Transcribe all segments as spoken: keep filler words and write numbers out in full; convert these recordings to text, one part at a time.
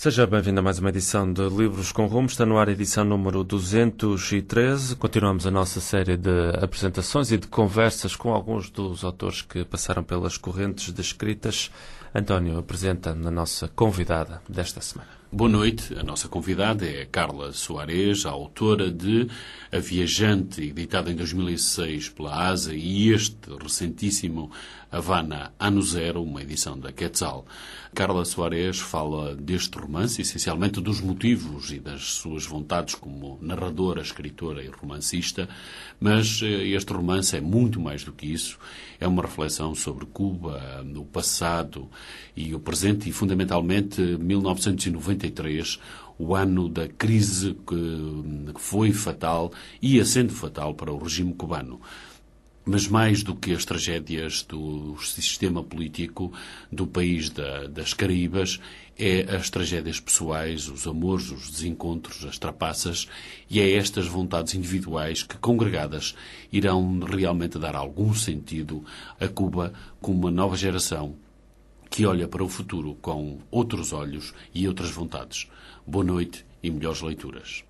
Seja bem-vindo a mais uma edição de Livros com Rumo. Está no ar a edição número duzentos e treze. Continuamos a nossa série de apresentações e de conversas com alguns dos autores que passaram pelas correntes descritas. António, apresenta-me a nossa convidada desta semana. Boa noite. A nossa convidada é Carla Soares, a autora de A Viajante, editada em dois mil e seis pela ASA, e este recentíssimo Havana Ano Zero, uma edição da Quetzal. Carla Soares fala deste romance, essencialmente dos motivos e das suas vontades como narradora, escritora e romancista, mas este romance é muito mais do que isso. É uma reflexão sobre Cuba, o passado e o presente e, fundamentalmente, mil novecentos e noventa e três, o ano da crise que foi fatal, ia sendo fatal para o regime cubano. Mas mais do que as tragédias do sistema político do país da, das Caraíbas, é as tragédias pessoais, os amores, os desencontros, as trapaças, e é estas vontades individuais que, congregadas, irão realmente dar algum sentido a Cuba como uma nova geração que olha para o futuro com outros olhos e outras vontades. Boa noite e melhores leituras.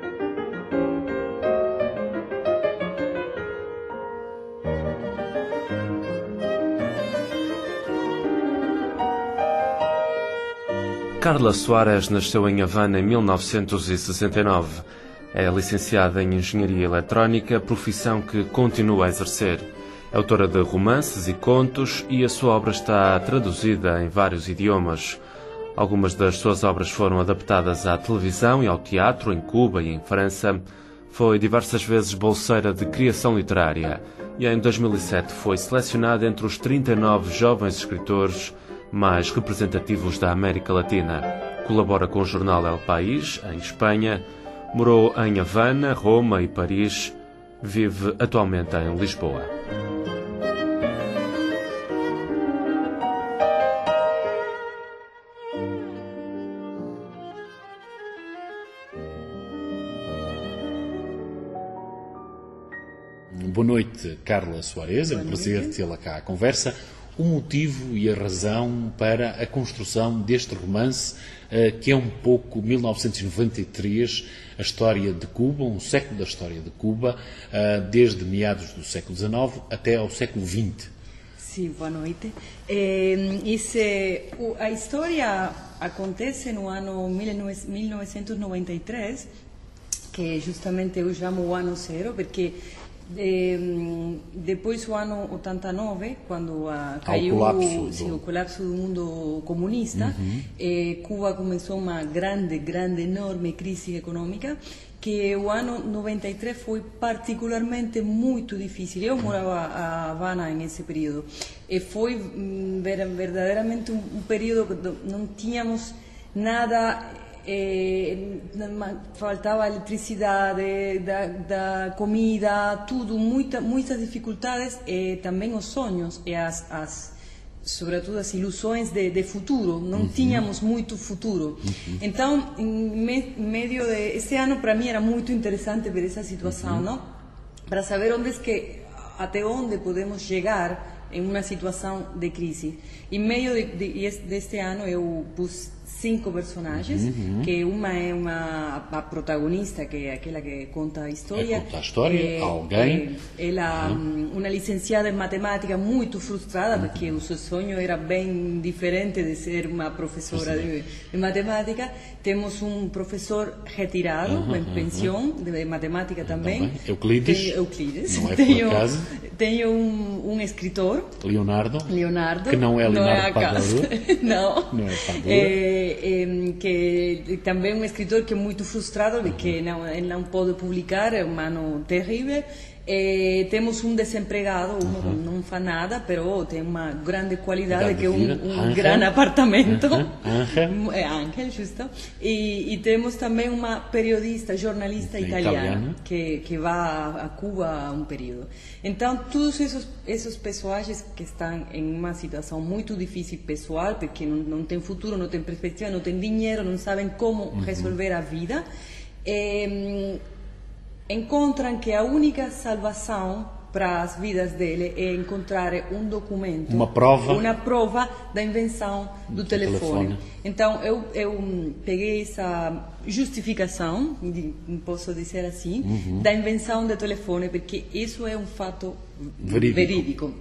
Carla Soares nasceu em Havana em mil novecentos e sessenta e nove. É licenciada em Engenharia Eletrónica, profissão que continua a exercer. É autora de romances e contos e a sua obra está traduzida em vários idiomas. Algumas das suas obras foram adaptadas à televisão e ao teatro em Cuba e em França. Foi diversas vezes bolseira de criação literária e em dois mil e sete foi selecionada entre os trinta e nove jovens escritores mais representativos da América Latina. Colabora com o jornal El País, em Espanha. Morou em Havana, Roma e Paris. Vive atualmente em Lisboa. Boa noite, Carla Soares. É um prazer tê-la cá à conversa. O motivo e a razão para a construção deste romance, que é um pouco mil novecentos e noventa e três, a história de Cuba, um século da história de Cuba, desde meados do século dezenove até ao século vinte. Sim, boa noite. É, esse, a história acontece no ano mil novecentos e noventa e três, que justamente eu chamo o ano zero, porque Eh, depois do ano oitenta e nove, quando uh, caiu colapso sim, do... o colapso do mundo comunista, uhum. eh, Cuba começou uma grande, grande, enorme crise econômica, que o ano noventa e três foi particularmente muito difícil. Eu morava a Havana nesse período e foi um, verdadeiramente um, um período que não tínhamos nada. Eh, faltava eletricidade, da, da comida, tudo, muita, muitas dificuldades e também os sonhos e as, as sobretudo as ilusões de, de futuro, não uhum. tínhamos muito futuro. Uhum. Então, em, me, em meio de esse ano para mim era muito interessante ver essa situação, uhum. não? Para saber onde é que até onde podemos chegar em uma situação de crise. Em meio de, de, deste ano eu pus cinco personagens, uhum. que uma é uma a protagonista, que é aquela que conta a história. É, conta a história, é, alguém. É, ela, uhum. uma licenciada em matemática muito frustrada, uhum. porque o seu sonho era bem diferente de ser uma professora de, de matemática. Temos um professor retirado, uhum. em pensão, de, de matemática também. também. Euclides. Tem, Euclides. Não é tenho, por acaso. Tenho um, um escritor. Leonardo. Leonardo. Que não é Leonardo não é Padura. não. Não é Padura. É, é, que também um escritor que é muito frustrado de que não, ele não pode publicar, é um ano terrível. Eh, temos um desempregado, um uhum. não faz nada, mas tem uma grande qualidade, grande que é um, um grande apartamento. Uhum. É Ángel, justo. E, e temos também uma periodista, jornalista italiana, italiana. Que, que vai a Cuba há um período. Então, todos esses, esses personagens que estão em uma situação muito difícil pessoal, porque não, não tem futuro, não tem perspectiva, não tem dinheiro, não sabem como uhum. resolver a vida. Eh, encontram que a única salvação para as vidas dele é encontrar um documento, uma prova, uma prova da invenção do, do telefone. telefone. Então eu, eu peguei essa justificação, posso dizer assim, uhum. da invenção do telefone, porque isso é um fato verídico. verídico.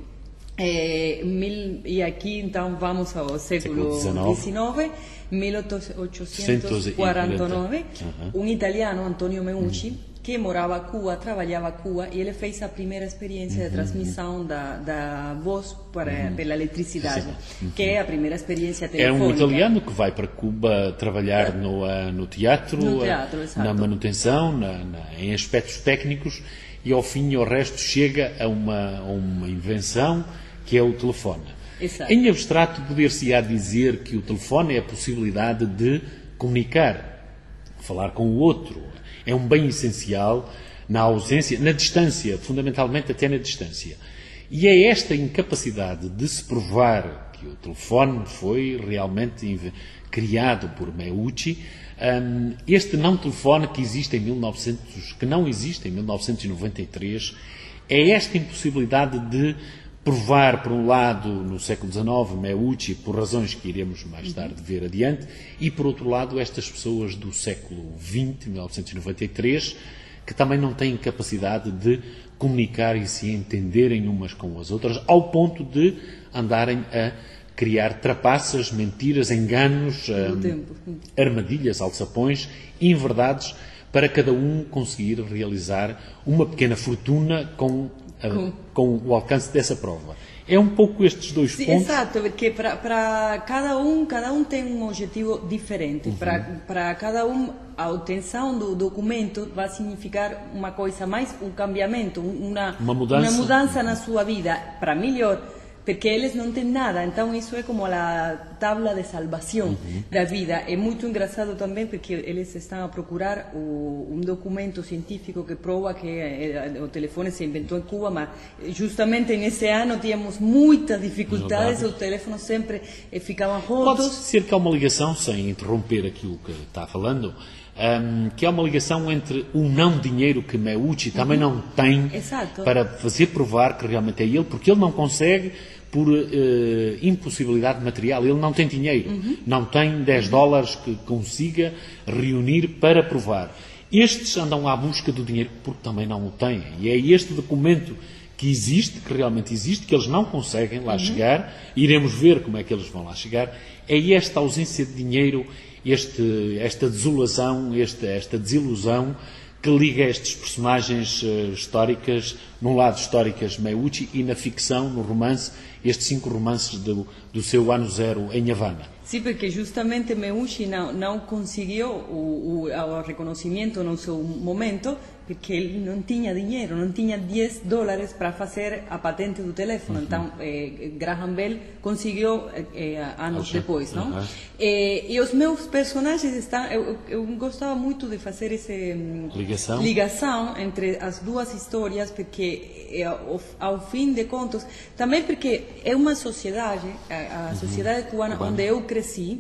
É, mil, e aqui então vamos ao século dezenove, mil oitocentos e quarenta e nove, uhum. um italiano, Antonio Meucci, uhum. que morava a Cuba, trabalhava a Cuba, e ele fez a primeira experiência uhum. de transmissão da, da voz para, uhum. pela eletricidade, uhum. que é a primeira experiência telefônica. É um italiano que vai para Cuba trabalhar é. no, uh, no teatro, no teatro uh, na manutenção, na, na, em aspectos técnicos, e ao fim e ao resto chega a uma, a uma invenção que é o telefone. Exato. Em abstrato, poder-se-á dizer que o telefone é a possibilidade de comunicar, falar com o outro. É um bem essencial na ausência, na distância, fundamentalmente até na distância. E é esta incapacidade de se provar que o telefone foi realmente criado por Meucci, um, este não telefone que existe em mil e novecentos, que não existe em mil novecentos e noventa e três, é esta impossibilidade de provar, por um lado, no século dezenove, Meucci, por razões que iremos mais tarde ver adiante, e, por outro lado, estas pessoas do século vinte, mil novecentos e noventa e três, que também não têm capacidade de comunicar e se entenderem umas com as outras, ao ponto de andarem a criar trapaças, mentiras, enganos, um, armadilhas, alçapões, inverdades, para cada um conseguir realizar uma pequena fortuna com Com, com o alcance dessa prova. É um pouco estes dois Sim, pontos. Exato, porque para cada um, cada um tem um objetivo diferente. Uhum. Para cada um, a obtenção do documento vai significar uma coisa mais, um cambiamento, uma, uma mudança, uma mudança na sua vida, para melhor. Porque eles não têm nada, então isso é como a tabla de salvação uhum. da vida. É muito engraçado também porque eles estão a procurar o, um documento científico que prova que é, o telefone se inventou em Cuba, mas justamente nesse ano tínhamos muitas dificuldades, os teléfonos sempre ficavam rotos. Pode ser que há uma ligação, sem interromper aquilo que está falando, Um, que há uma ligação entre o não dinheiro que Meucci uhum. também não tem Exato. Para fazer provar que realmente é ele, porque ele não consegue por uh, impossibilidade material, ele não tem dinheiro, uhum. não tem dez dólares que consiga reunir para provar. Estes andam à busca do dinheiro porque também não o têm, e é este documento que existe, que realmente existe, que eles não conseguem lá uhum. chegar, iremos ver como é que eles vão lá chegar, é esta ausência de dinheiro, Este, esta desolação, esta, esta desilusão que liga estes personagens uh, históricas, num lado históricas Meucci e na ficção, no romance, estes cinco romances do, do seu ano zero em Havana. Sim, porque justamente Meucci não, não conseguiu o, o, o reconhecimento no seu momento, porque ele não tinha dinheiro, não tinha dez dólares para fazer a patente do telefone. Uhum. Então, eh, Graham Bell conseguiu eh, anos uhum. depois, não? Uhum. Eh, e os meus personagens estão... Eu, eu gostava muito de fazer essa ligação. ligação entre as duas histórias, porque eh, ao, ao fim de contas, também porque é uma sociedade, a, a sociedade uhum. cubana, cubana, onde eu cresci.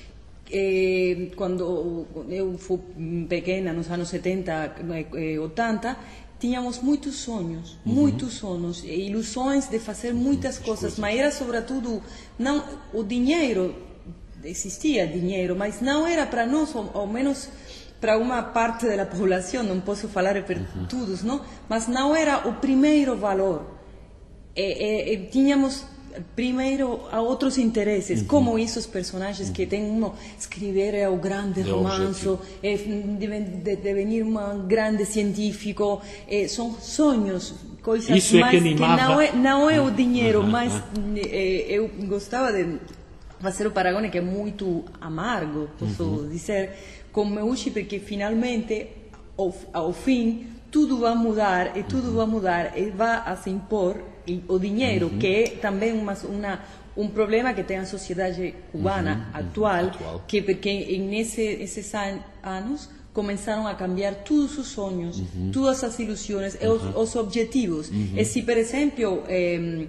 Eh, quando eu fui pequena, nos anos setenta, oitenta, tínhamos muitos sonhos, uhum. muitos sonhos, e ilusões de fazer muitas uhum. coisas, mas era sobretudo, não, o dinheiro, existia dinheiro, mas não era para nós, ou, ou menos para uma parte da população, não posso falar por uhum. todos, não? Mas não era o primeiro valor. E, e, e tínhamos primeiro a outros interesses, uhum. como esses personagens uhum. que tem um escrever é o grande de romance, é, de, devenir um grande científico, é, são sonhos, coisas Isso é mais que, animava... que não é não é o dinheiro, uhum. mas é, eu gostava de fazer o Paragone, que é muito amargo, posso uhum. dizer, com Meucci, porque finalmente ao, ao fim tudo vai mudar e tudo uhum. vai mudar e vai a se impor o dinheiro, uhum. que é também uma, uma, um problema que tem a sociedade cubana uhum. atual, atual, que porque nesses anos começaram a cambiar todos os sonhos, uhum. todas as ilusões, uhum. os, os objetivos. Uhum. E se, por exemplo, eh,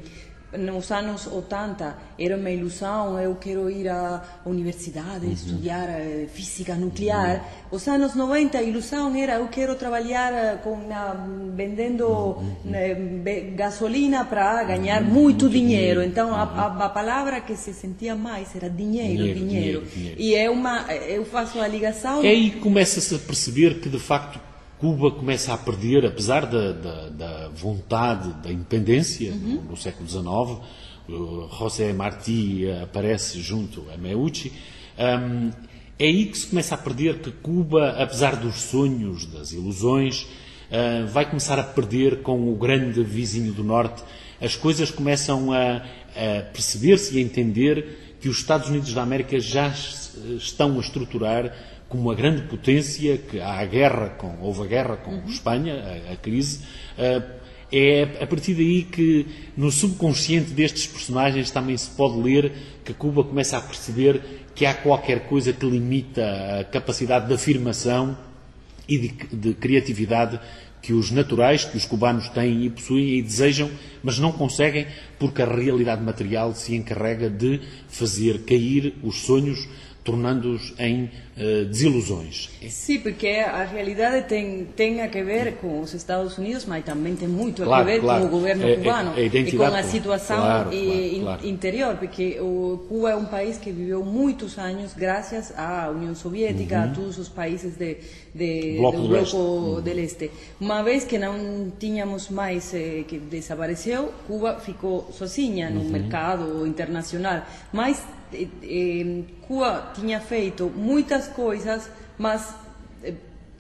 nos anos oitenta era uma ilusão, eu quero ir à universidade, uhum. estudar uh, física nuclear. Uhum. Os anos noventa a ilusão era eu quero trabalhar com, na, vendendo uhum. uh, gasolina para ganhar uhum. muito, muito dinheiro. dinheiro. Então uhum. a, a palavra que se sentia mais era dinheiro, dinheiro. dinheiro. dinheiro, dinheiro. E é uma, eu faço a ligação... E aí começa-se a perceber que de facto Cuba começa a perder, apesar da, da, da vontade da independência, uhum. no, no século dezenove, uh, José Martí aparece junto a Meucci, um, é aí que se começa a perder que Cuba, apesar dos sonhos, das ilusões, uh, vai começar a perder com o grande vizinho do Norte. As coisas começam a, a perceber-se e a entender que os Estados Unidos da América já estão a estruturar como uma grande potência, que há a guerra com, houve a guerra com uhum. Espanha, a, a crise, uh, é a partir daí que no subconsciente destes personagens também se pode ler que Cuba começa a perceber que há qualquer coisa que limita a capacidade de afirmação e de, de criatividade que os naturais, que os cubanos têm e possuem e desejam, mas não conseguem porque a realidade material se encarrega de fazer cair os sonhos, tornando-os em uh, desilusões. Sim, porque a realidade tem, tem a que ver com os Estados Unidos, mas também tem muito claro, a que ver claro. com o governo é, cubano é, e com a situação claro, e, claro, claro. interior, porque o Cuba é um país que viveu muitos anos graças à União Soviética, uhum. a todos os países de, de, bloco do do bloco leste. Uhum. do leste. Uma vez que não tínhamos mais, eh, que desapareceu, Cuba ficou sozinha no uhum. mercado internacional, mas Eh, eh, Cuba tinha feito muitas coisas, mas eh,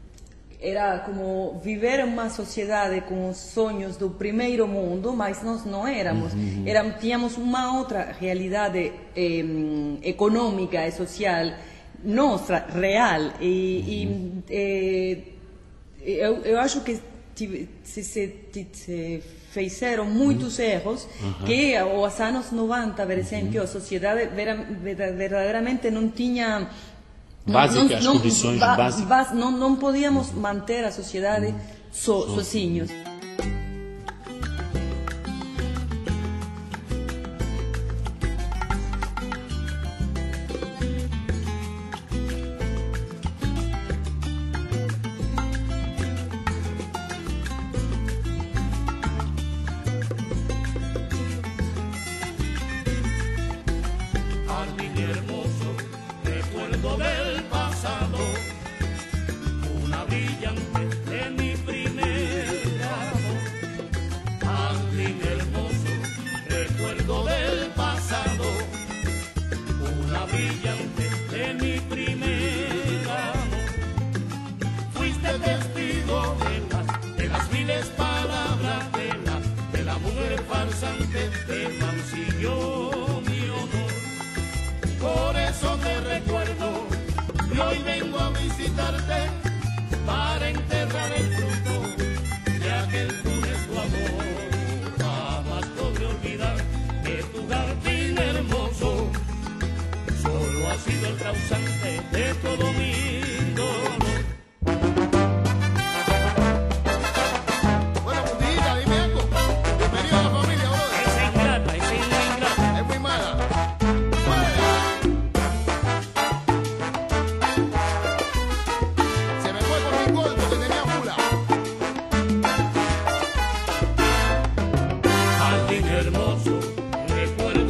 era como viver em uma sociedade com os sonhos do primeiro mundo, mas nós não éramos. Uhum. Éramos tínhamos uma outra realidade eh, econômica e social nossa, real. E, uhum. e eh, eu, eu acho que se, se, se fizeram muitos uhum. erros uhum. que aos anos noventa, por exemplo, uhum. a sociedade verdadeiramente não tinha básicas, as não, condições ba, básicas. Ba, não, não podíamos uhum. manter a sociedade uhum. so, sozinhos.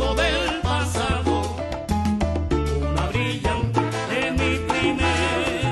Una brillante de mi primer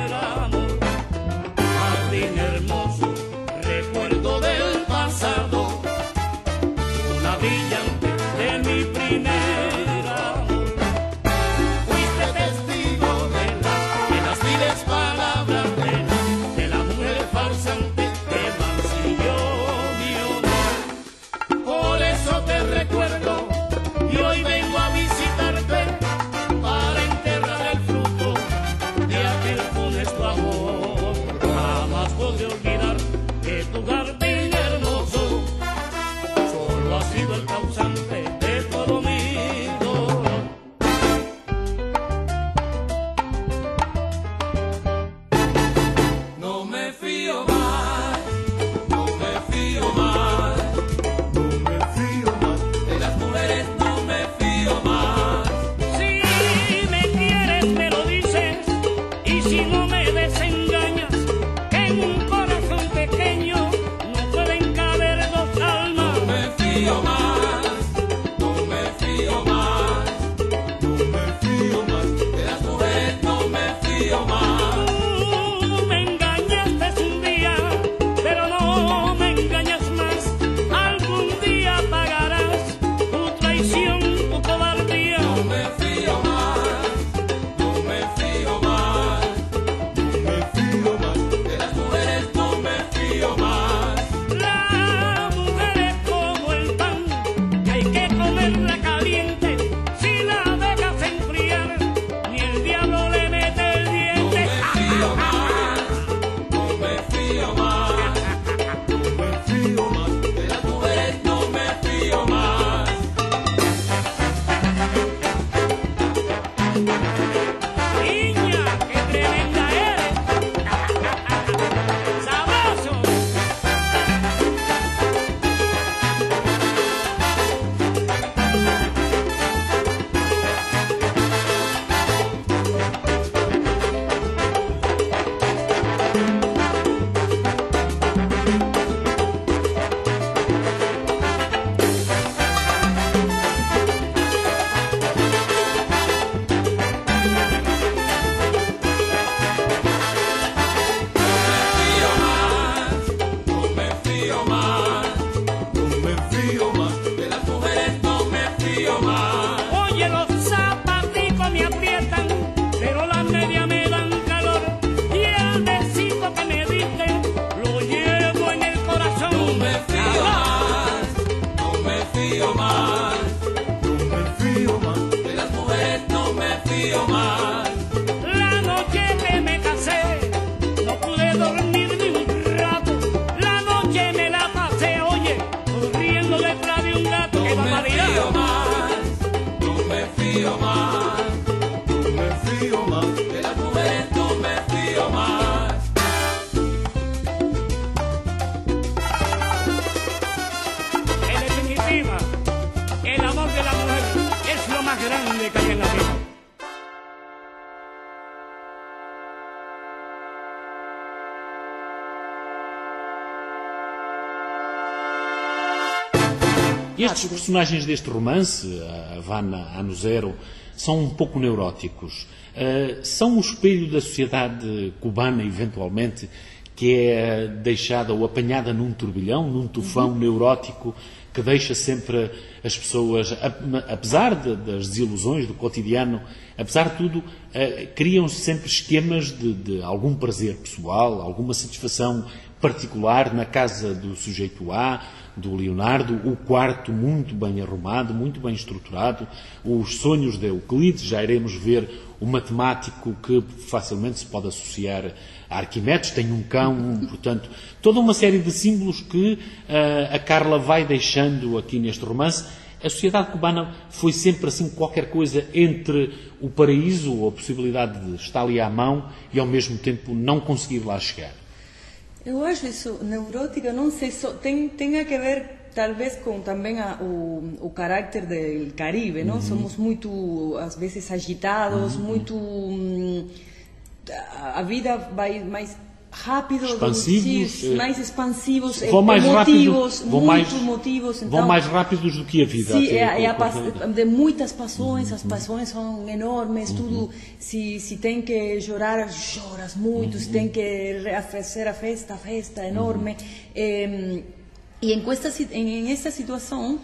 de la juventud me fío más. En definitiva, el amor de la mujer es lo más grande que hay en la vida. Estes personagens deste romance, a Havana Ano Zero, são um pouco neuróticos. Uh, são o espelho da sociedade cubana, eventualmente, que é deixada ou apanhada num turbilhão, num tufão uhum. neurótico, que deixa sempre as pessoas, apesar de, das desilusões do cotidiano, apesar de tudo, uh, criam-se sempre esquemas de, de algum prazer pessoal, alguma satisfação particular na casa do sujeito A, do Leonardo, o quarto muito bem arrumado, muito bem estruturado, os sonhos de Euclides, já iremos ver o matemático que facilmente se pode associar a Arquimedes, tem um cão, portanto, toda uma série de símbolos que uh, a Carla vai deixando aqui neste romance. A sociedade cubana foi sempre assim qualquer coisa entre o paraíso, ou a possibilidade de estar ali à mão, e ao mesmo tempo não conseguir lá chegar. Eu acho isso neurótica, não sei, só, tem, tem a que ver talvez com também a, o, o caráter do Caribe, não? Uhum. Somos muito, às vezes, agitados, uhum. muito... Hum, a vida vai mais rápido, expansivos, do, mais expansivos, vão mais emotivos, rápido, vão muito mais, emotivos. Então, vão mais rápidos do que a vida. Sim, é, é, é de muitas paixões, uhum. as paixões são enormes, uhum. tudo, se, se tem que chorar, choras muito, uhum. se tem que fazer a festa, a festa enorme. Uhum. E, e em, esta, em esta situação,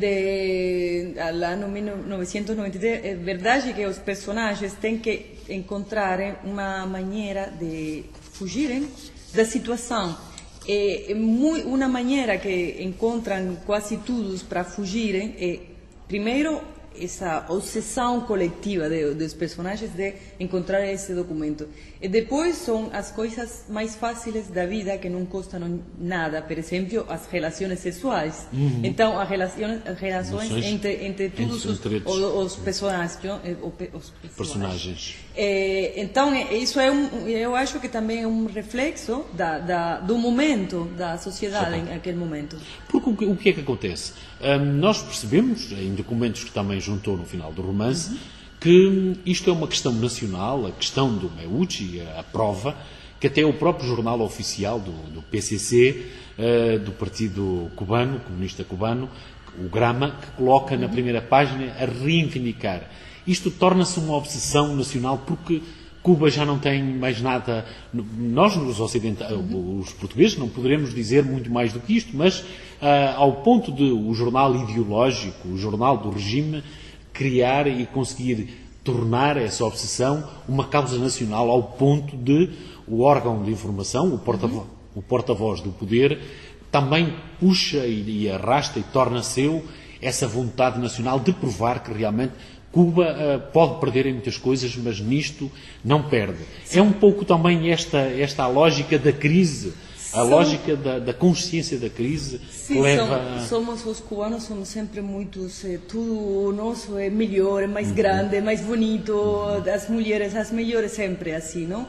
de ano mil novecentos e noventa e três, é verdade que os personagens têm que encontrar uma maneira de fugirem da situação. É, é muito, uma maneira que encontram quase todos para fugirem é, primeiro, essa obsessão coletiva de, dos personagens de encontrar esse documento. E depois são as coisas mais fáceis da vida que não custam nada, por exemplo, as relações sexuais. Uhum. Então, as relações, as relações entre, entre todos entre, entre os, os, personagens. Os personagens. É, então, isso é um, eu acho que também é um reflexo da, da, do momento da sociedade naquele momento. Porque o que, o que é que acontece? Um, nós percebemos, em documentos que também juntou no final do romance, uhum. que isto é uma questão nacional, a questão do Meucci, a, a prova, que até o próprio jornal oficial do, do P C C, uh, do Partido Cubano, Comunista Cubano, o Grama, que coloca uhum. na primeira página a reivindicar. Isto torna-se uma obsessão nacional porque Cuba já não tem mais nada. Nós, os ocidentais, uhum. os portugueses, não poderemos dizer muito mais do que isto, mas uh, ao ponto de o jornal ideológico, o jornal do regime, criar e conseguir tornar essa obsessão uma causa nacional, ao ponto de o órgão de informação, o porta-voz, uhum. o porta-voz do poder, também puxa e, e arrasta e torna seu essa vontade nacional de provar que realmente Cuba uh, pode perder em muitas coisas, mas nisto não perde. Sim. É um pouco também esta, esta a lógica da crise, a Sim. lógica da, da consciência da crise. Sim, que leva... somos os cubanos, somos sempre muitos, eh, tudo nosso é melhor, é mais uhum. grande, é mais bonito, uhum. as mulheres, as melhores sempre assim, não?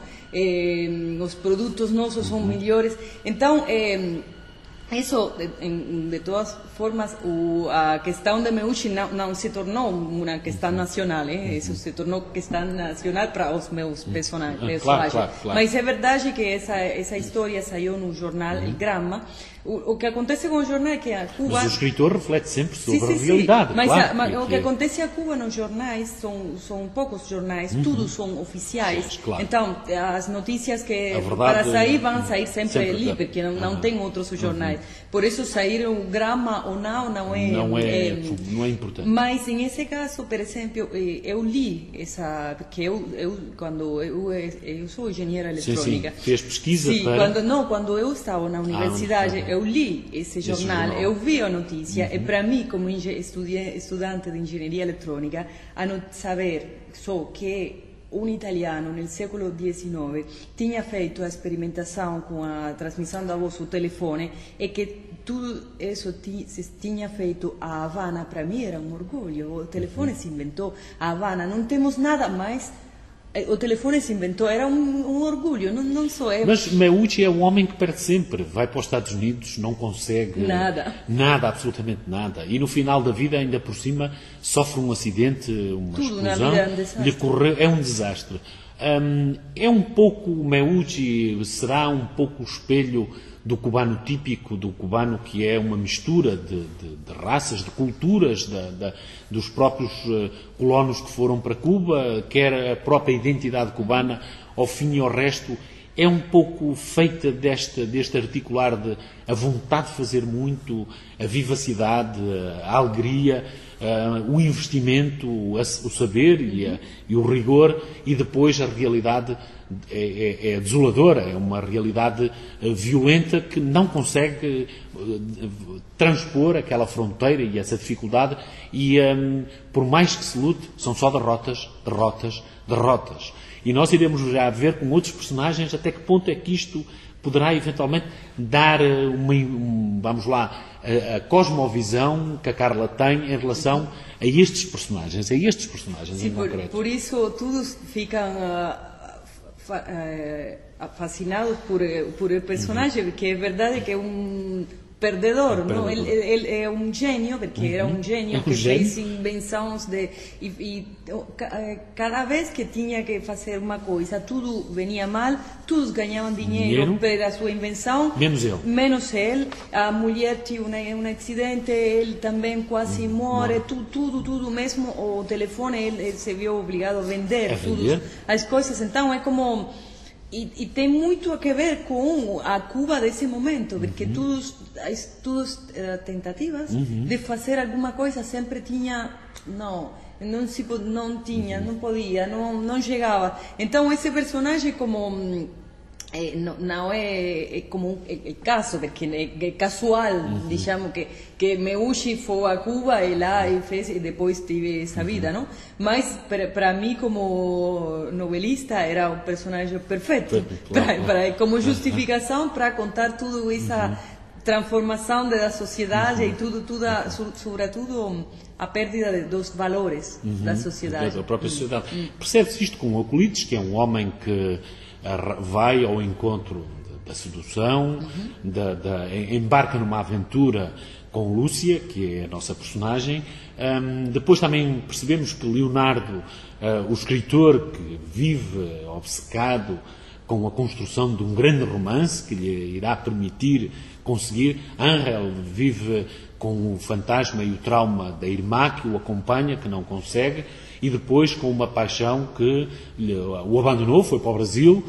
Eh, os produtos nossos uhum. são melhores. Então, eh, isso, de, de todas formas, o, a questão de Meucci não, não se tornou uma questão nacional, eh? Isso se tornou questão nacional para os meus personagens. Claro, claro, claro. Mas é verdade que essa, essa história saiu no jornal El Grama. O, o que acontece com o jornal é que a Cuba... Mas o escritor reflete sempre sobre sim, sim, a realidade. Sim. Mas, claro, a, mas é o que é. acontece a Cuba nos jornais são, são poucos jornais, uhum. todos são oficiais. Sim, claro. Então, as notícias que verdade, para sair vão sair sempre, sempre ali, porque não, não uhum. tem outros jornais. Uhum. Por isso, sair o Grama ou não, não é... Não é, é, não é importante. Mas, em esse caso, por exemplo, eu li essa... Porque eu, eu quando eu, eu sou engenheira eletrônica. Sim, sim. Fez pesquisa sim, para... Quando, não, quando eu estava na universidade, ah, eu li esse jornal, esse jornal. Eu vi a notícia, uhum. e para mim, como estudante de engenharia eletrônica, a não saber só que um italiano no século dezenove tinha feito a experimentação com a transmissão da voz, o telefone, e que tudo isso se tinha feito a Havana, para mim era um orgulho. O telefone se inventou, a Havana, não temos nada mais o telefone se inventou, era um, um orgulho, não, não só é... Mas Meucci é um homem que perde sempre, vai para os Estados Unidos, não consegue... Nada. Nada, absolutamente nada. E no final da vida, ainda por cima, sofre um acidente, uma Tudo na explosão, vida é um desastre. lhe correu, é um desastre. Hum, é um pouco, Meucci será um pouco o espelho do cubano típico, do cubano que é uma mistura de, de, de raças, de culturas, de, de, dos próprios uh, colonos que foram para Cuba, quer a própria identidade cubana, ao fim e ao resto, é um pouco feita deste, deste articular de a vontade de fazer muito, a vivacidade, a alegria, uh, o investimento, o, o saber e, a, e o rigor, e depois a realidade é, é, é desoladora, é uma realidade uh, violenta que não consegue uh, transpor aquela fronteira e essa dificuldade, e um, por mais que se lute, são só derrotas, derrotas, derrotas. E nós iremos já ver com outros personagens até que ponto é que isto poderá eventualmente dar uma, um, vamos lá, a, a cosmovisão que a Carla tem em relação a estes personagens, a estes personagens Sim, em por, concreto. por isso todos ficam uh, fa, uh, fascinados por, por o personagem, uhum. porque é verdade que é um perdedor, um não? Ele, ele é um gênio, porque uhum. era um gênio é um que gênio. fez invenções de e, e cada vez que tinha que fazer uma coisa, tudo venia mal, todos ganhavam dinheiro, dinheiro. pela sua invenção, menos ele. Menos ele. A mulher tinha um acidente, ele também quase uhum. morre, tudo, tudo, tudo, mesmo o telefone, ele, ele se viu obrigado a vender, a tudo, as coisas. Então é como E, e tem muito a ver com a Cuba desse momento, porque uhum. todas as todas, uh, tentativas uhum. de fazer alguma coisa sempre tinha, não, não, se, não tinha, uhum. não podia, não, não chegava. Então esse personagem como... Eh, no, não é, é como o caso, porque é, é casual, uhum. digamos que, que Meucci foi a Cuba e lá e fez e depois teve essa vida, uhum. não? Mas para mim como novelista era o personagem perfeito, claro. pra, pra, como justificação para contar tudo essa uhum. transformação da sociedade uhum. e tudo, tudo a, sobretudo a perda de, dos valores uhum. da sociedade. Da própria sociedade. Uhum. Percebe-se isto com Euclides, que é um homem que vai ao encontro da sedução, uhum. da, da, embarca numa aventura com Lúcia, que é a nossa personagem. Um, depois também percebemos que Leonardo, uh, o escritor que vive obcecado com a construção de um grande romance que lhe irá permitir conseguir, Ángel vive com o fantasma e o trauma da irmã que o acompanha, que não consegue, e depois com uma paixão que o abandonou, foi para o Brasil.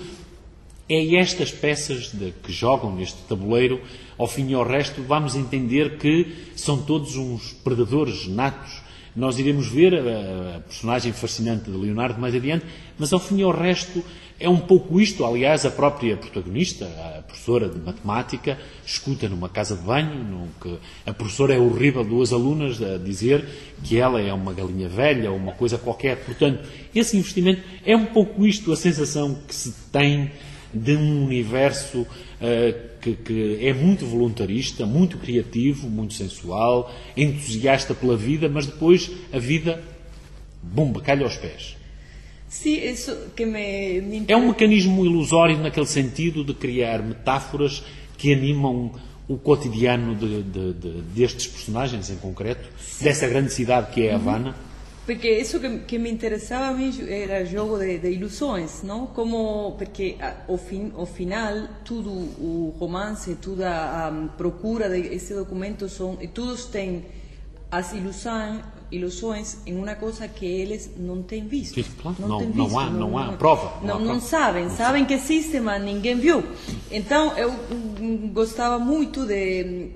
É estas peças de, que jogam neste tabuleiro, ao fim e ao resto, vamos entender que são todos uns predadores natos. Nós iremos ver a, a personagem fascinante de Leonardo mais adiante, mas ao fim e ao resto é um pouco isto. Aliás, a própria protagonista, a professora de matemática, escuta numa casa de banho, no que a professora é horrível, duas alunas a dizer que ela é uma galinha velha ou uma coisa qualquer. Portanto, esse investimento é um pouco isto, a sensação que se tem de um universo uh, que, que é muito voluntarista, muito criativo, muito sensual, entusiasta pela vida, mas depois a vida, bumba, calha aos pés. Sim, isso que me, me é um mecanismo ilusório naquele sentido de criar metáforas que animam o cotidiano de, de, de, destes personagens em concreto, sim. dessa grande cidade que é Havana. Uhum. Porque isso que, que me interessava a mim era jogo de, de ilusões, não? Como porque ao fim, ao final tudo o romance, toda a procura desse documento são, e todos têm as ilusões, ilusões em uma coisa que eles não têm visto. Claro. Não, não, têm visto, não há, não, não há prova. Não, não, há não prova. sabem, não sabem que existe, mas ninguém viu. Então eu gostava muito de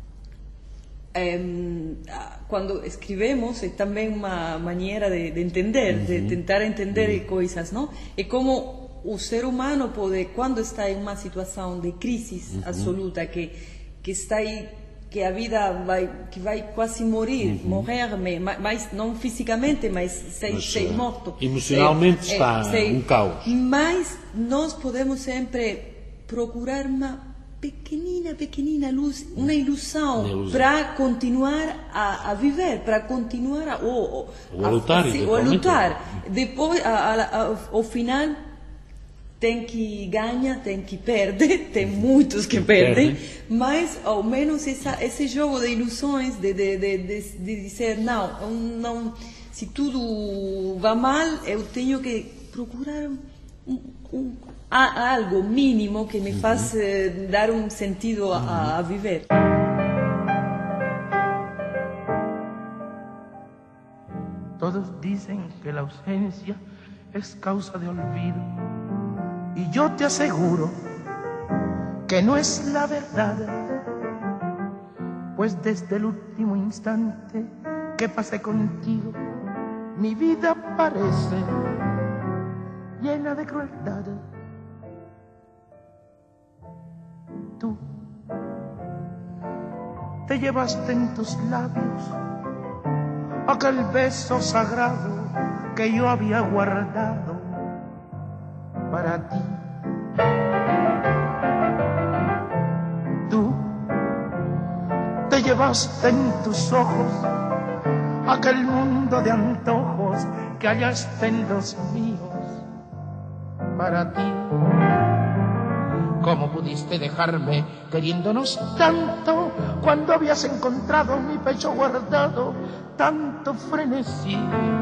Um, quando escrevemos é também uma maneira de, de entender, uhum. de tentar entender uhum. coisas, não? É como o ser humano pode, quando está em uma situação de crise uhum. absoluta, que que está aí, que a vida vai, que vai quase morrer, uhum. morrer, mas não fisicamente, mas sem ser morto. Emocionalmente é, está é, um caos. Mas nós podemos sempre procurar uma pequenina, pequenina luz, uma ilusão para continuar a, a viver, para continuar a, ou, ou a lutar. A, ou a lutar. Depois, a, a, a, ao final, tem que ganhar, tem que perder, tem muitos que perdem, mas ao menos essa, esse jogo de ilusões, de, de, de, de, de dizer, não, não, se tudo vai mal, eu tenho que procurar um, um, algo mínimo que me faz uh, dar um sentido a, a viver. Todos dicen que la ausencia es causa de olvido, y yo te aseguro que no es la verdad, pues desde el último instante que pasé contigo, mi vida parece llena de crueldad. Tú te llevaste en tus labios aquel beso sagrado que yo había guardado para ti. Tú te llevaste en tus ojos aquel mundo de antojos que hallaste en los míos para ti. ¿Cómo pudiste dejarme queriéndonos tanto cuando habías encontrado en mi pecho guardado tanto frenesí?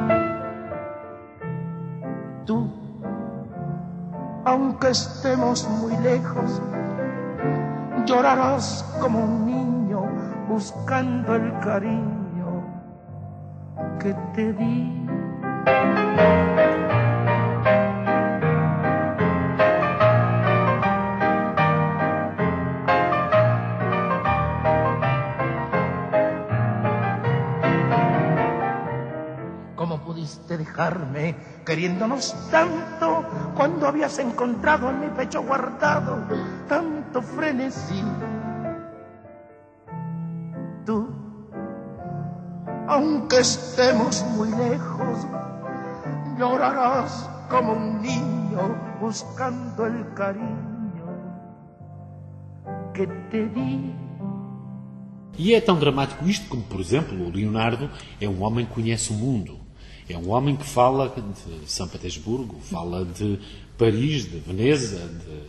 Tú, aunque estemos muy lejos, llorarás como un niño buscando el cariño que te di. Dejarme queriéndonos tanto cuando habías encontrado en mi pecho guardado tanto frenesí. Tú, aunque estemos muy lejos, llorarás como un niño buscando el cariño que te di. E é tão dramático isto como, por exemplo, o Leonardo é um homem que conhece o mundo. É um homem que fala de São Petersburgo, fala de Paris, de Veneza,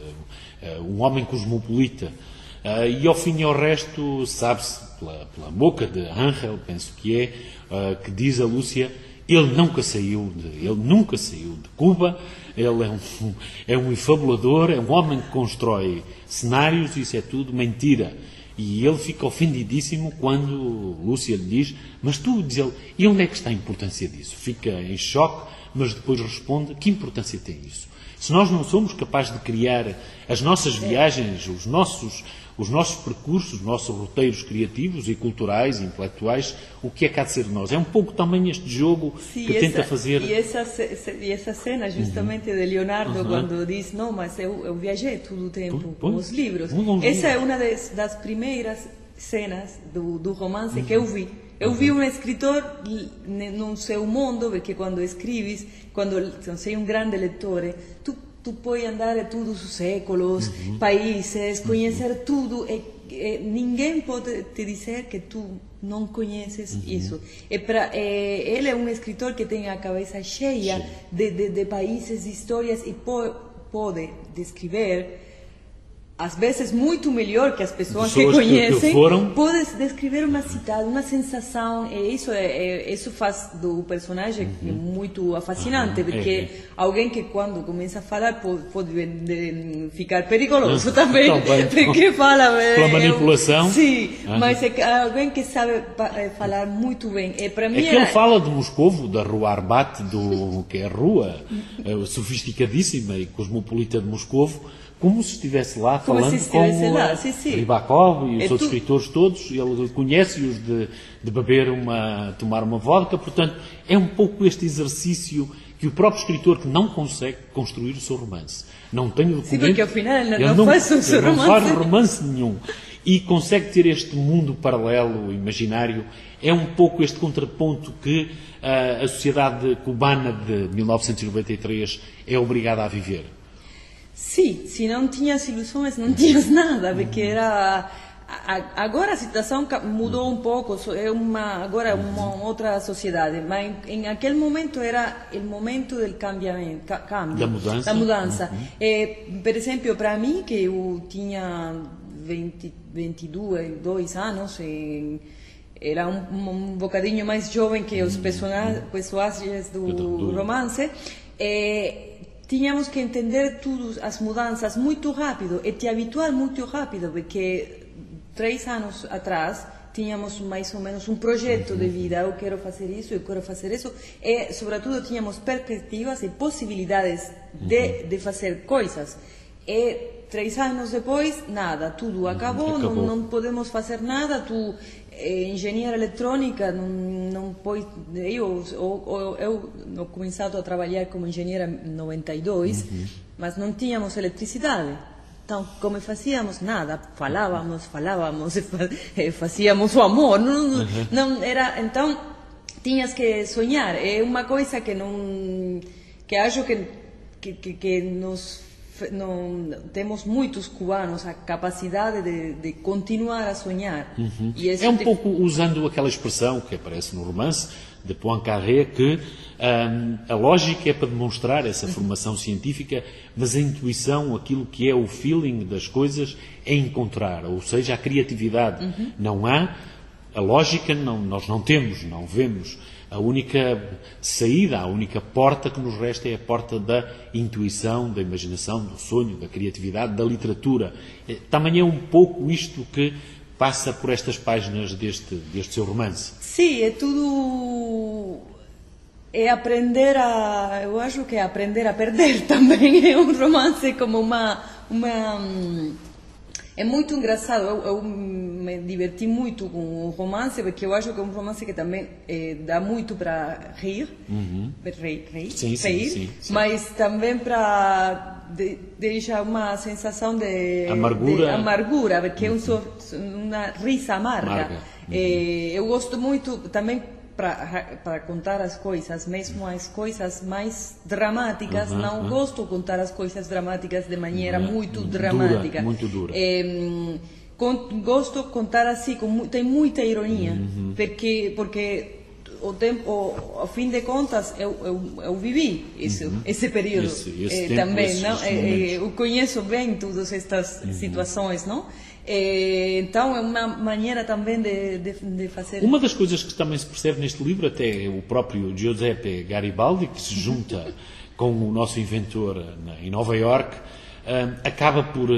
de, uh, um homem cosmopolita. Uh, e ao fim e ao resto, sabe-se pela, pela boca de Ángel, penso que é, uh, que diz a Lúcia, ele nunca saiu de, ele nunca saiu de Cuba, ele é um, é um enfabulador, é um homem que constrói cenários, isso é tudo mentira. E ele fica ofendidíssimo quando Lúcia lhe diz, mas tu, diz ele, e onde é que está a importância disso? Fica em choque, mas depois responde, que importância tem isso? Se nós não somos capazes de criar as nossas viagens, os nossos, os nossos percursos, os nossos roteiros criativos e culturais e intelectuais, o que é que há de ser de nós? É um pouco também este jogo Sim, que essa, tenta fazer... E essa, e essa cena justamente uhum. de Leonardo, uhum. quando diz, não, mas eu, eu viajei todo o tempo com os livros. Essa é uma das, das primeiras cenas do, do romance uhum. que eu vi. Eu vi um escritor no seu mundo, porque quando escreves, quando sei um grande leitor, tu, tu pode andar a todos os séculos, uhum. países, conhecer uhum. tudo, e, e ninguém pode te dizer que tu não conheces uhum. isso. E pra, e, ele é um escritor que tem a cabeça cheia de, de, de países, de histórias, e po, pode descrever, às vezes muito melhor que as pessoas, pessoas que conhecem, que foram... pode descrever uma cidade, uma sensação, e isso, é, é, isso faz do personagem uhum. muito fascinante, uhum. porque é, é. alguém que quando começa a falar pode, pode de, ficar perigoso também, porque fala... Pela manipulação. Eu, sim, uhum. mas é alguém que sabe falar muito bem. E para mim é que ele fala de Moscovo, da Rua Arbat, do, que é a rua sofisticadíssima e cosmopolita de Moscovo, como se estivesse lá como falando se com lá. Sim, sim. Rybakov e os é outros tu... escritores todos, ele conhece-os de, de beber uma, tomar uma vodka, portanto, é um pouco este exercício que o próprio escritor que não consegue construir o seu romance. Não tem documento. Sim, porque ao final ele não, não faz o seu romance. Não faz romance nenhum. E consegue ter este mundo paralelo, imaginário. É um pouco este contraponto que uh, a sociedade cubana de mil novecentos e noventa e três é obrigada a viver. Sim, se não tinhas ilusões, não tinhas nada, porque era... Agora a situação mudou um pouco, é uma, agora é uma outra sociedade, mas em, em aquele momento era o momento do cambiamento, cambio, da mudança. Da mudança. Uhum. É, por exemplo, para mim, que eu tinha vinte, vinte e dois anos, e era um, um bocadinho mais jovem que os personagens do, do romance, é, tínhamos que entender todas as mudanças muito rápido e te habituar muito rápido, porque três anos atrás tínhamos mais ou menos um projeto de vida, eu quero fazer isso, eu quero fazer isso, e sobretudo tínhamos perspectivas e possibilidades de, de fazer coisas. E três anos depois, nada, tudo acabou, acabou. Não, não podemos fazer nada, tu, eh, engenheira eletrônica, não, não pode, eu, eu, eu, eu começado a trabalhar como engenheira em noventa e dois, uhum. mas não tínhamos eletricidade. Então, como fazíamos? Nada. Falávamos, falávamos, fazíamos o amor. Não, não era, então, tinhas que sonhar. É uma coisa que não... que acho que, que, que nos... Não, temos muitos cubanos a capacidade de, de continuar a sonhar. Uhum. E é um de... pouco usando aquela expressão que aparece no romance de Poincaré, que um, a lógica é para demonstrar essa formação científica, mas a intuição, aquilo que é o feeling das coisas, é encontrar, ou seja, a criatividade. Uhum. Não há, a lógica não, nós não temos, não vemos. A única saída, a única porta que nos resta é a porta da intuição, da imaginação, do sonho, da criatividade, da literatura. Também é um pouco isto que passa por estas páginas deste, deste seu romance. Sim, é tudo... É aprender a... Eu acho que é aprender a perder também. É um romance como uma... uma é muito engraçado. Eu, eu me diverti muito com o romance, porque eu acho que é um romance que também é, dá muito para rir, uhum. rir, rir, sim, rir sim, sim, sim. mas também para de, deixar uma sensação de amargura, de amargura porque uhum. é um, uma risa amarga. amarga. Uhum. É, eu gosto muito também para contar as coisas, mesmo as coisas mais dramáticas, uhum, não uhum. gosto de contar as coisas dramáticas de maneira uhum. muito dramática. Dura, muito dura. É, con, gosto de contar assim, com, tem muita ironia, uhum. porque, porque o tempo, o, ao fim de contas, eu, eu, eu vivi esse, uhum. esse período esse, esse eh, tempo, também, esses, não? Esses eh, eu conheço bem todas estas uhum. situações, não? Então é uma maneira também de, de, de fazer... Uma das coisas que também se percebe neste livro, até é o próprio Giuseppe Garibaldi, que se junta com o nosso inventor em Nova Iorque, acaba por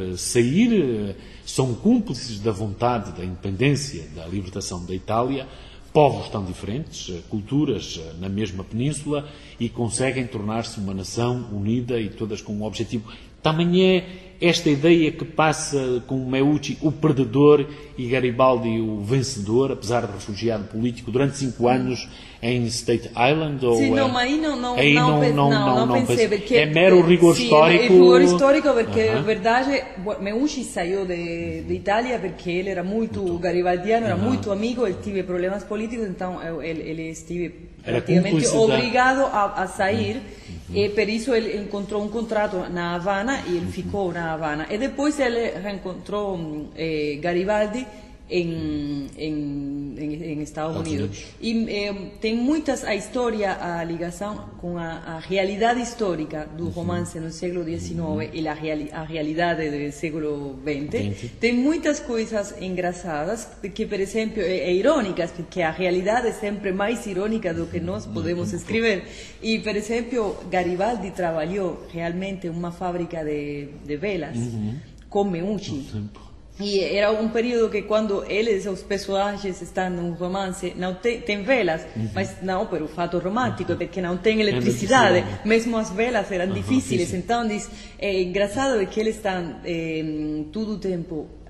sair, são cúmplices da vontade da independência, da libertação da Itália, povos tão diferentes, culturas na mesma península, e conseguem tornar-se uma nação unida e todas com um objetivo. Também é esta ideia que passa com Meucci, o perdedor, e Garibaldi, o vencedor, apesar de refugiado político, durante cinco anos em State Island? Ou sim, é... não, aí não, não, aí não, não, não, não, não, não pensei. Porque, é mero rigor sim, histórico? É rigor histórico, porque, uh-huh. na verdade, Meucci saiu de, de Itália porque ele era muito, muito. garibaldiano, era uh-huh. muito amigo, ele teve problemas políticos, então ele, ele esteve praticamente obrigado a, a sair. Uh-huh. E por isso ele encontrou um contrato na Havana e ele ficou na Havana. E depois ele reencontrou eh, Garibaldi em, em, em, em Estados Unidos. E eh, tem muitas a história, a ligação com a, a realidade histórica do romance no século dezenove e a, reali a realidade do século vinte. Tem muitas coisas engraçadas, que, por exemplo, é, é irônicas, porque a realidade é sempre mais irônica do que nós podemos escrever. E, por exemplo, Garibaldi trabalhou realmente em uma fábrica de, de velas, uhum. com Meucci. E era um período que quando eles, os personagens, estão num romance, não tem, tem velas, uhum. mas não pelo fato romântico, uhum. porque não tem eletricidade, eletricidade. Mesmo as velas eram uhum, difíceis. Então, diz, é engraçado que eles estão é, todo o tempo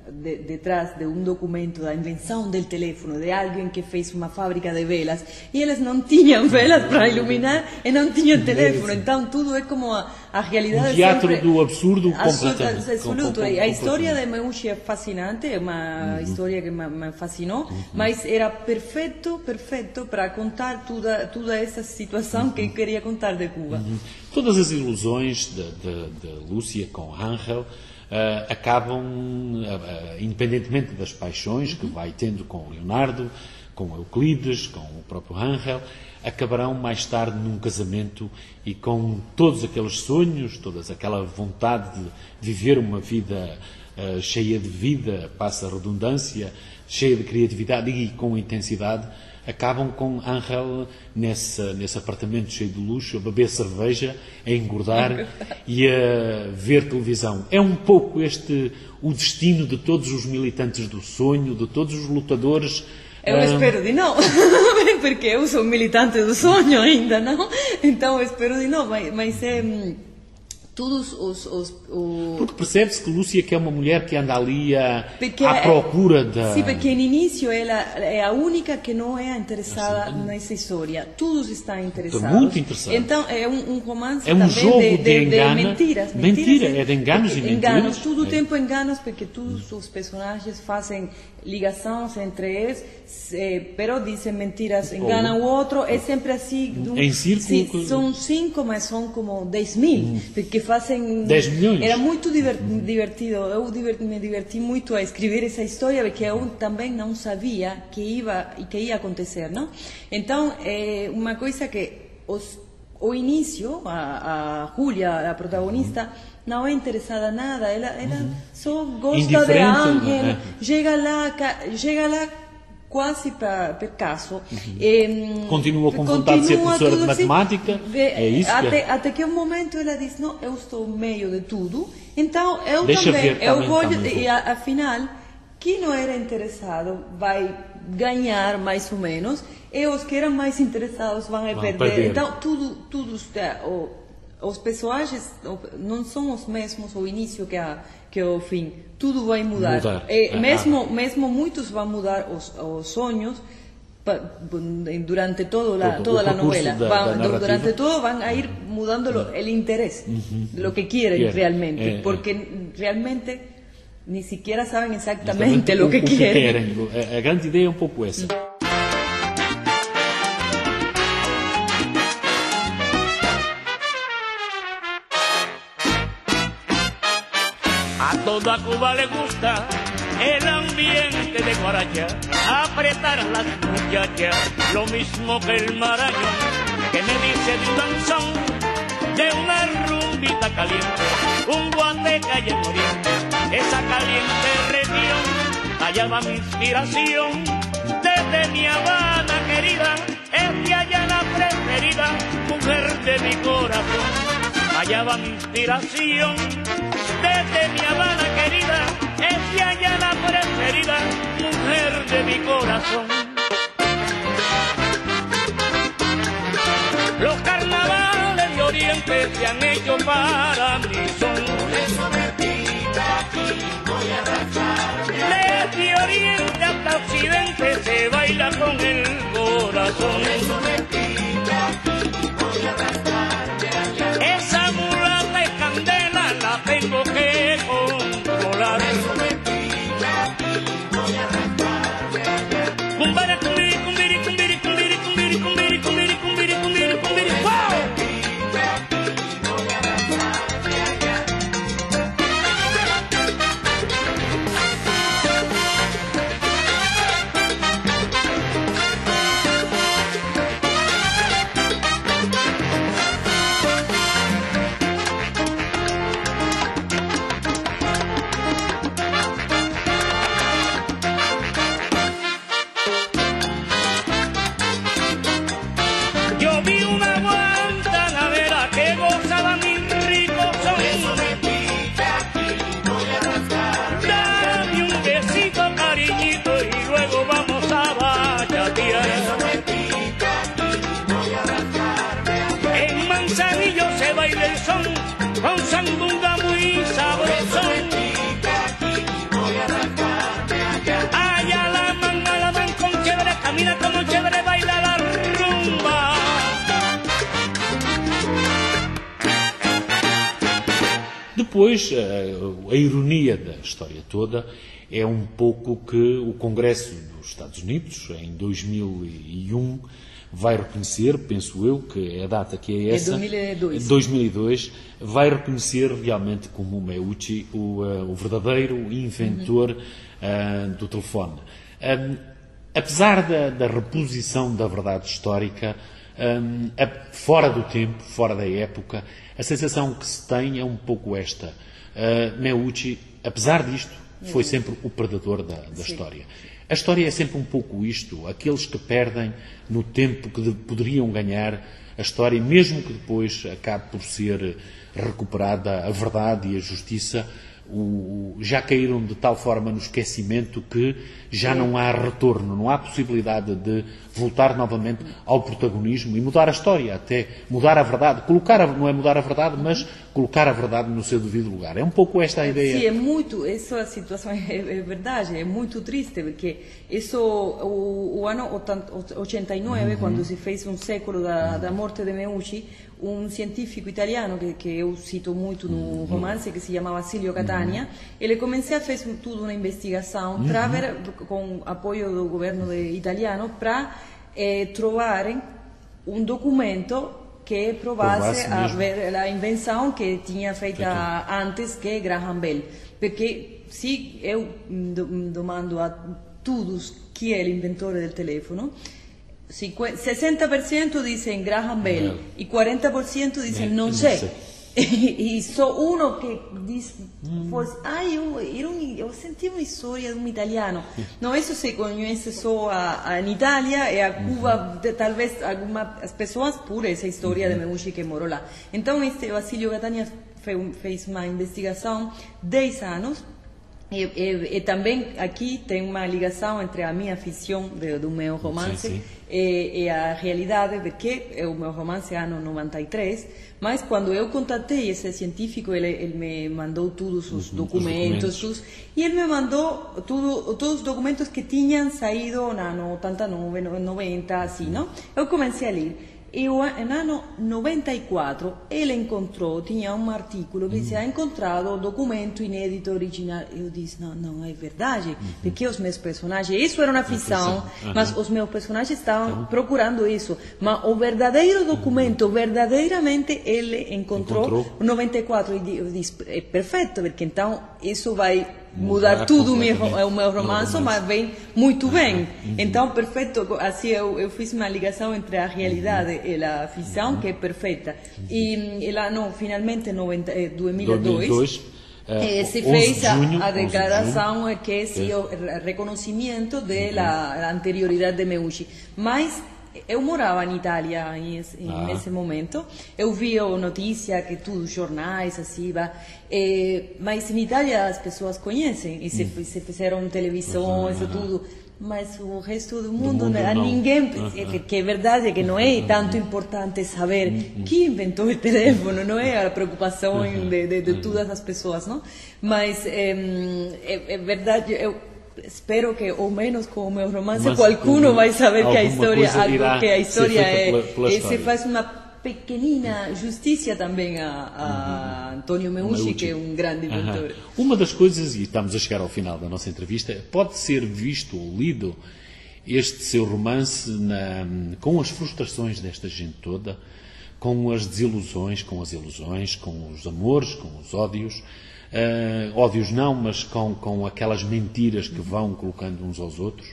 de, detrás de um documento da invenção do teléfono, de alguém que fez uma fábrica de velas, e eles não tinham velas para iluminar e não tinham teléfono, então tudo é como a, a realidade. Um teatro sempre, do absurdo absoluto, completamente. absoluto. Com, com, a história de Meucci é fascinante, é uma uhum. história que me, me fascinou, uhum. mas era perfeito, perfeito para contar toda, toda essa situação uhum. que eu queria contar de Cuba. Uhum. Todas as ilusões de, de, de Lúcia com Ángel Uh, acabam, uh, uh, independentemente das paixões que vai tendo com Leonardo, com Euclides, com o próprio Ángel, acabarão mais tarde num casamento e com todos aqueles sonhos, toda aquela vontade de viver uma vida uh, cheia de vida, passa a redundância, cheia de criatividade e com intensidade, acabam com Ángel nesse, nesse apartamento cheio de luxo, a beber cerveja, a engordar e a ver televisão. É um pouco este o destino de todos os militantes do sonho, de todos os lutadores. Eu ah... espero de não, porque eu sou militante do sonho ainda, não? Então eu espero de não, mas, mas é... Todos os, os, os... Porque percebe-se que Lúcia que é uma mulher que anda ali a, à procura da... Sim, porque no início ela é a única que não é interessada assim, nessa história. Todos estão interessados. Estão muito interessados. Então é um, um romance é um também jogo de, de, de, engana, de mentiras. Mentira, é de enganos e mentiras. Enganos, todo o é. tempo enganos, porque todos os personagens fazem ligações entre eles, eh, pero dizem mentiras, enganam o outro, é sempre assim. Um, em círculo. Sim, são cinco, mas são como dez mil, hum. porque fazem... dez milhões. Era muito divertido, eu me diverti muito a escrever essa história, porque eu também não sabia que ia, que ia acontecer, não? Então, é uma coisa que os, o início, a, a Júlia, a protagonista, não é interessada em nada, ela, ela uhum. só gosta de Ángel, né? chega lá, chega lá quase para per caso. Uhum. E, continua com vontade de ser professora de matemática, assim, é isso até, que é. Até que um momento ela diz, não, eu estou no meio de tudo, então eu Deixa também, ver, eu também, vou, também. e a, afinal, quem não era interessado vai ganhar mais ou menos, e os que eram mais interessados vão, vão perder. perder. Então, tudo, tudo o, os personagens não são os mesmos ao início que, a, que ao fim. Tudo vai mudar. mudar. E, ah, mesmo, ah. mesmo muitos vão mudar os, os sonhos durante todo la, todo, toda a novela. Da, van, da durante todo van a ir mudando lo, el interés, uh-huh. lo que quieren yeah. realmente, eh, porque eh. realmente ni siquiera saben exactamente, exactamente lo que, o, o quieren. que querem. A, a grande ideia é um pouco essa. A toda Cuba le gusta el ambiente de Guaracha, apretar a las muchachas, lo mismo que el marañón, que me dice de un danzón, de una rumbita caliente, un guateca y en oriente, esa caliente región, allá va mi inspiración, desde mi Habana querida, es de allá la preferida, mujer de mi corazón, allá va mi inspiración, desde mi Habana querida, es de allá la preferida, mujer de mi corazón. Los carnavales de Oriente se han hecho para mi son. Por eso me pido aquí, voy a arrastrarme. Desde Oriente hasta Occidente se baila con el corazón. Por eso me pido aquí, voy a arrastrarme allá. Esa mulata es candela, la tengo que controlar. Por eso me pido aquí, voy a arrastrarme allá. Cumbara, cumbiri, cumbiri, cumbiri, cumbiri, cumbiri, cumbiri, cumbiri, cumbiri, cumbiri, cumbiri, ¡wow! Depois, a, a ironia da história toda é um pouco que o Congresso dos Estados Unidos, em dois mil e um, vai reconhecer, penso eu, que é a data que é essa, é dois mil e dois. dois mil e dois, vai reconhecer realmente como Meucci o, uh, o verdadeiro inventor uhum. uh, do telefone. Um, apesar da, da reposição da verdade histórica, um, a, fora do tempo, fora da época, a sensação que se tem é um pouco esta. Uh, Meucci, apesar disto, foi sempre o predador da, da história. A história é sempre um pouco isto, aqueles que perdem no tempo que de, poderiam ganhar a história, mesmo que depois acabe por ser recuperada a verdade e a justiça, o, já caíram de tal forma no esquecimento que já não há retorno, não há possibilidade de voltar novamente ao protagonismo e mudar a história, até mudar a verdade, colocar a, não é mudar a verdade, mas colocar a verdade no seu devido lugar. É um pouco esta a ideia. Sim, é muito, essa situação é, é verdade, é muito triste, porque isso, o, o ano oitenta e nove, uhum. quando se fez um século da, uhum. da morte de Meucci, um científico italiano que, que eu cito muito no romance, que se chamava Silvio Catania, uhum. ele começou a fazer tudo uma investigação uhum. traver, com apoio do governo de, italiano para eh, trovarem um documento que provasse a, a invenção que tinha feita antes que Graham Bell. Porque se eu domando a todos que é o inventor do telefone, sessenta por cento dizem Graham Bell no. e quarenta por cento dizem não sei. E só uno que diz, mm. ah, eu, eu, eu senti uma história de um italiano. Não, isso se conhece só a, a, em Itália e a Cuba, mm-hmm. de, talvez algumas pessoas por essa história mm-hmm. de Meucci que morou lá. Então, este Vasílio Catania fez, fez uma investigação de dez anos. E, e, e também aqui tem uma ligação entre a minha ficção de, do meu romance sim, sim. E, e a realidade, porque o meu romance é ano noventa e três, mas quando eu contatei esse científico, ele, ele me mandou todos os uhum, documentos, os documentos. E ele me mandou tudo, todos os documentos que tinham saído no ano oitenta e nove, noventa, assim, não? Eu comecei a ler. E no ano noventa e quatro ele encontrou, tinha um artigo que dizia, ha encontrado o documento inédito original. Eu disse, não, não é verdade, uhum. porque os meus personagens, isso era uma ficção, uhum. mas os meus personagens estavam uhum. procurando isso. Mas o verdadeiro documento, uhum. verdadeiramente, ele encontrou, encontrou. Em noventa e quatro. E eu disse, é perfeito, porque então isso vai mudar, mudar tudo o meu, o meu romance, romance, mas vem muito bem. Uhum. Então, perfeito, assim eu, eu fiz uma ligação entre a realidade uhum. e a ficção, uhum. que é perfeita. Uhum. E, e lá, não, finalmente, em dois mil e dois, eh, se fez a, a declaração de que se o reconhecimento da uhum. anterioridade de Meucci. Mas eu morava em Itália nesse ah. momento, eu vi a notícia que tudo, jornais, assim, eh, mas em Itália as pessoas conhecem, e se, hum. se fizeram televisões e tudo, mas o resto do mundo, do mundo não. ninguém, uh-huh. que é verdade que não é tanto importante saber uh-huh. quem inventou o telefone, não é a preocupação uh-huh. de, de, de todas as pessoas, não? Mas é, é, é verdade, eu espero que, ao menos com o meu romance, qualquer vai saber que a história, algo que a história é, pela, pela e se faz uma pequenina justiça também a, a uhum. António Meucci, Meucci, que é um grande inventor. Uhum. Uma das coisas, e estamos a chegar ao final da nossa entrevista, pode ser visto ou lido este seu romance na, com as frustrações desta gente toda, com as desilusões, com as ilusões, com os amores, com os ódios. Uh, ódios não, mas com, com aquelas mentiras que vão colocando uns aos outros.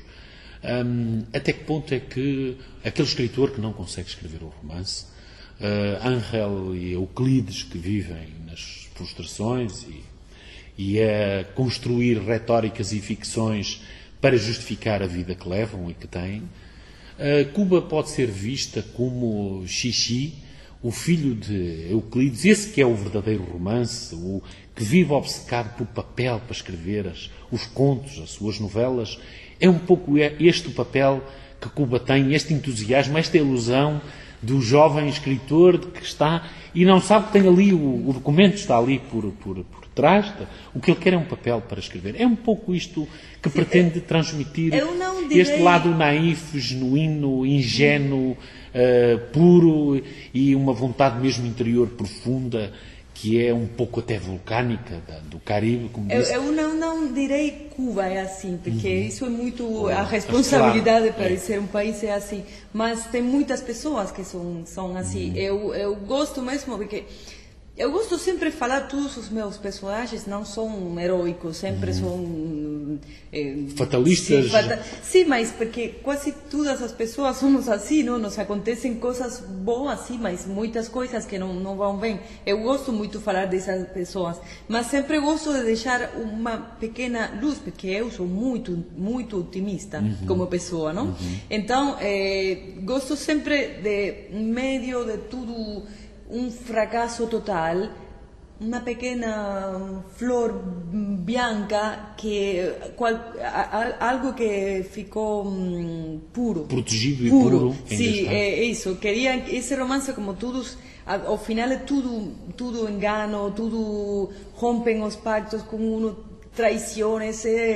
Um, até que ponto é que aquele escritor que não consegue escrever o romance, uh, Ángel e Euclides, que vivem nas frustrações e, e a construir retóricas e ficções para justificar a vida que levam e que têm, uh, Cuba pode ser vista como Xixi, o filho de Euclides, esse que é o verdadeiro romance, o que vive obcecado por papel para escrever as, os contos, as suas novelas. É um pouco este o papel que Cuba tem, este entusiasmo, esta ilusão do jovem escritor que está e não sabe que tem ali, o, o documento está ali por, por, por trás, o que ele quer é um papel para escrever. É um pouco isto que Sim, pretende transmitir direi... este lado naif, genuíno, ingênuo, uh, puro e uma vontade mesmo interior profunda, que é um pouco até vulcânica, da, do Caribe, como eu, disse. eu não, não direi Cuba é assim, porque uhum. isso é muito a oh, responsabilidade claro, para é. ser um país é assim, mas tem muitas pessoas que são, são assim. Uhum. Eu, eu gosto mesmo, porque eu gosto sempre de falar, todos os meus personagens não são heróicos, sempre uhum. são... Eh, fatalistas. Sim, fata sim, mas porque quase todas as pessoas somos assim, não? Nos acontecem coisas boas, sim, mas muitas coisas que não, não vão bem. Eu gosto muito de falar dessas pessoas, mas sempre gosto de deixar uma pequena luz, porque eu sou muito, muito otimista uhum. como pessoa, não? Uhum. Então, eh, gosto sempre de, em meio de tudo... um fracasso total, uma pequena flor bianca que qual, a, algo que ficou um, puro, protegido e puro. puro. Sim, é isso. Queria esse romance como todos, ao final é tudo, tudo engano, tudo rompem os pactos com uno, traições. É,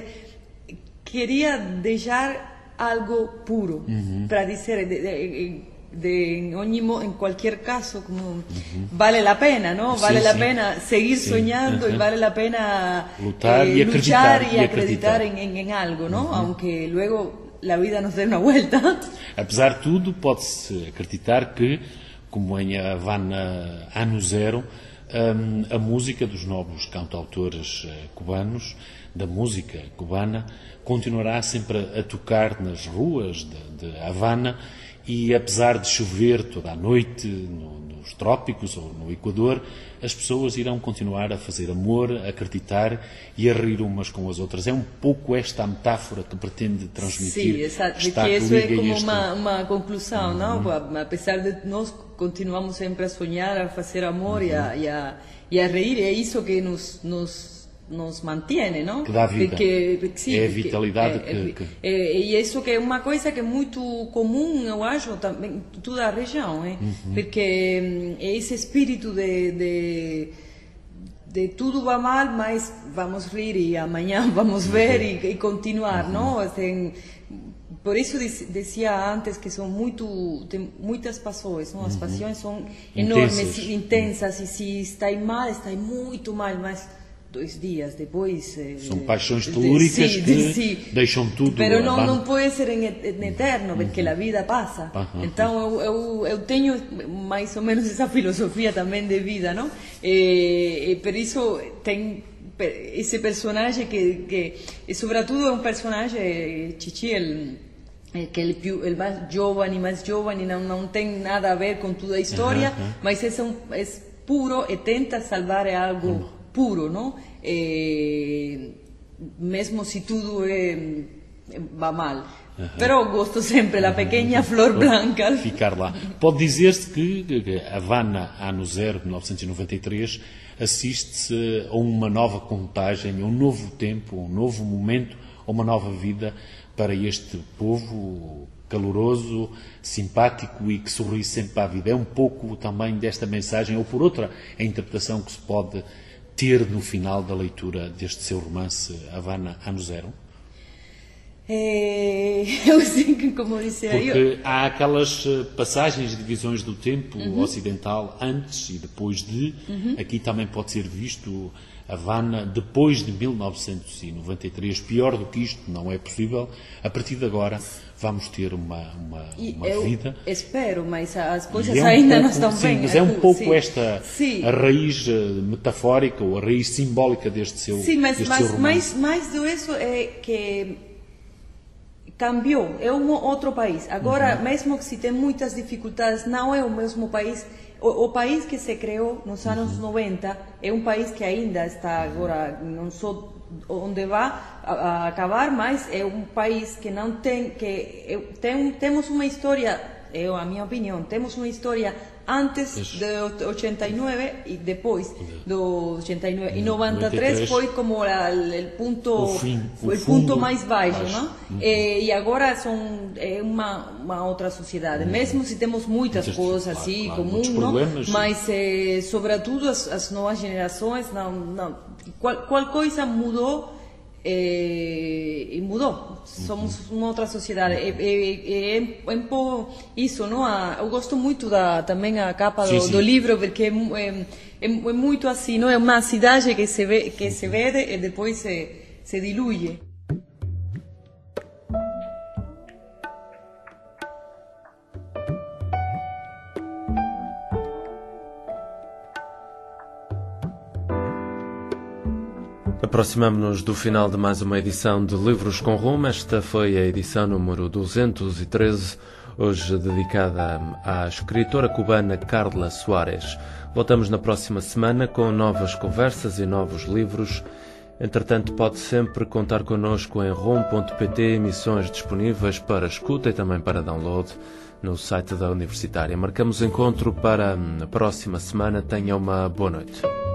queria deixar algo puro uhum. para dizer de, de, de en cualquier caso como uh-huh. vale la pena, ¿no? Vale sí, la sí. pena seguir sí. soñando uh-huh. y vale la pena luchar, eh, y, acreditar, luchar y, y acreditar, acreditar en, en, en algo, ¿no? Uh-huh. Aunque luego la vida nos dé una vuelta. Apesar de tudo, pode-se acreditar que, como em Havana Ano Zero, um, a música dos novos cantautores uh, cubanos, da música cubana, continuará sempre a, a tocar nas ruas de, de Havana. E apesar de chover toda a noite no, nos trópicos ou no Equador, as pessoas irão continuar a fazer amor, a acreditar e a rir umas com as outras. É um pouco esta a metáfora que pretende transmitir. Sim, exato, porque isso é como este... uma, uma conclusão, uhum. não? Apesar de nós continuamos sempre a sonhar, a fazer amor uhum. e, a, e, a, e a rir, é isso que nos... nos nos mantém, não? Que dá vida. Porque, sim, é a vitalidade porque, que... É, que... É, e isso que é uma coisa que é muito comum, eu acho, também em toda a região, hein? Uhum. Porque é esse espírito de, de, de tudo vai mal, mas vamos rir e amanhã vamos ver uhum. e, e continuar, uhum. não? Assim, por isso dizia antes que são muito, tem muitas paixões, não? As uhum. paixões são enormes, intensas, intensas uhum. e se está mal, está muito mal, mas dois dias depois... São paixões telúricas de, que sim. deixam tudo... Mas não, não pode ser em eterno, porque uhum. a vida passa. Uhum. Então, eu, eu, eu tenho mais ou menos essa filosofia também de vida, não? E, e por isso tem esse personagem que, que e sobretudo é um personagem, Chichi, ele... que ele, ele mais jovem, mais jovem, não, não tem nada a ver com toda a história, uhum. mas é, um, é puro e tenta salvar algo... Uhum. puro, não? É, mesmo se tudo é, vai mal. Uhum. Pero gosto sempre da pequena flor branca. Ficar lá. Pode dizer-se que Havana Ano Zero, mil novecentos e noventa e três, assiste-se a uma nova contagem, a um novo tempo, a um novo momento, a uma nova vida para este povo caloroso, simpático e que sorri sempre para a vida. É um pouco também desta mensagem, ou por outra, a interpretação que se pode ter no final da leitura deste seu romance Havana Ano Zero? É, eu sei que, como disse Porque eu... há aquelas passagens de visões do tempo uhum. ocidental antes e depois de. Uhum. Aqui também pode ser visto Havana depois de mil novecentos e noventa e três. Pior do que isto não é possível. A partir de agora vamos ter uma, uma, uma eu vida. Espero, mas as coisas é um ainda pouco, não estão sim, bem. Mas é um pouco sim. esta sim. a raiz metafórica ou a raiz simbólica deste seu romance. Sim, mas, mas mais, mais do isso é que cambiou, é um outro país. Agora, uhum. mesmo que se tem muitas dificuldades, não é o mesmo país. O, o país que se criou nos anos uhum. noventa é um país que ainda está agora, não só onde vai a, a acabar, mas é um país que não tem, que tem, temos uma história, é a minha opinião, temos uma história antes de ochenta e nove e depois do ochenta e nove. E noventa e três foi como o ponto, o fim, o o ponto mais baixo, baixo. Não? Uhum. E, e agora são, é uma, uma outra sociedade, uhum. mesmo se temos muitas Muitas, coisas claro, assim, claro, comuns, não? Mas é, sobretudo as, as novas gerações, não, não, qual, qual coisa mudou E, e mudou. Somos uma outra sociedade. É, é, é, é um pouco isso, não? Eu gosto muito da, também a capa do, do livro, porque é, é, é, é muito assim, não? É uma cidade que se vê, que se vê e depois se, se dilui. Aproximamo-nos do final de mais uma edição de Livros com Rumo. Esta foi a edição número duzentos e treze, hoje dedicada à escritora cubana Carla Soares. Voltamos na próxima semana com novas conversas e novos livros. Entretanto, pode sempre contar connosco em rumo ponto pt, emissões disponíveis para escuta e também para download no site da Universitária. Marcamos encontro para a próxima semana. Tenha uma boa noite.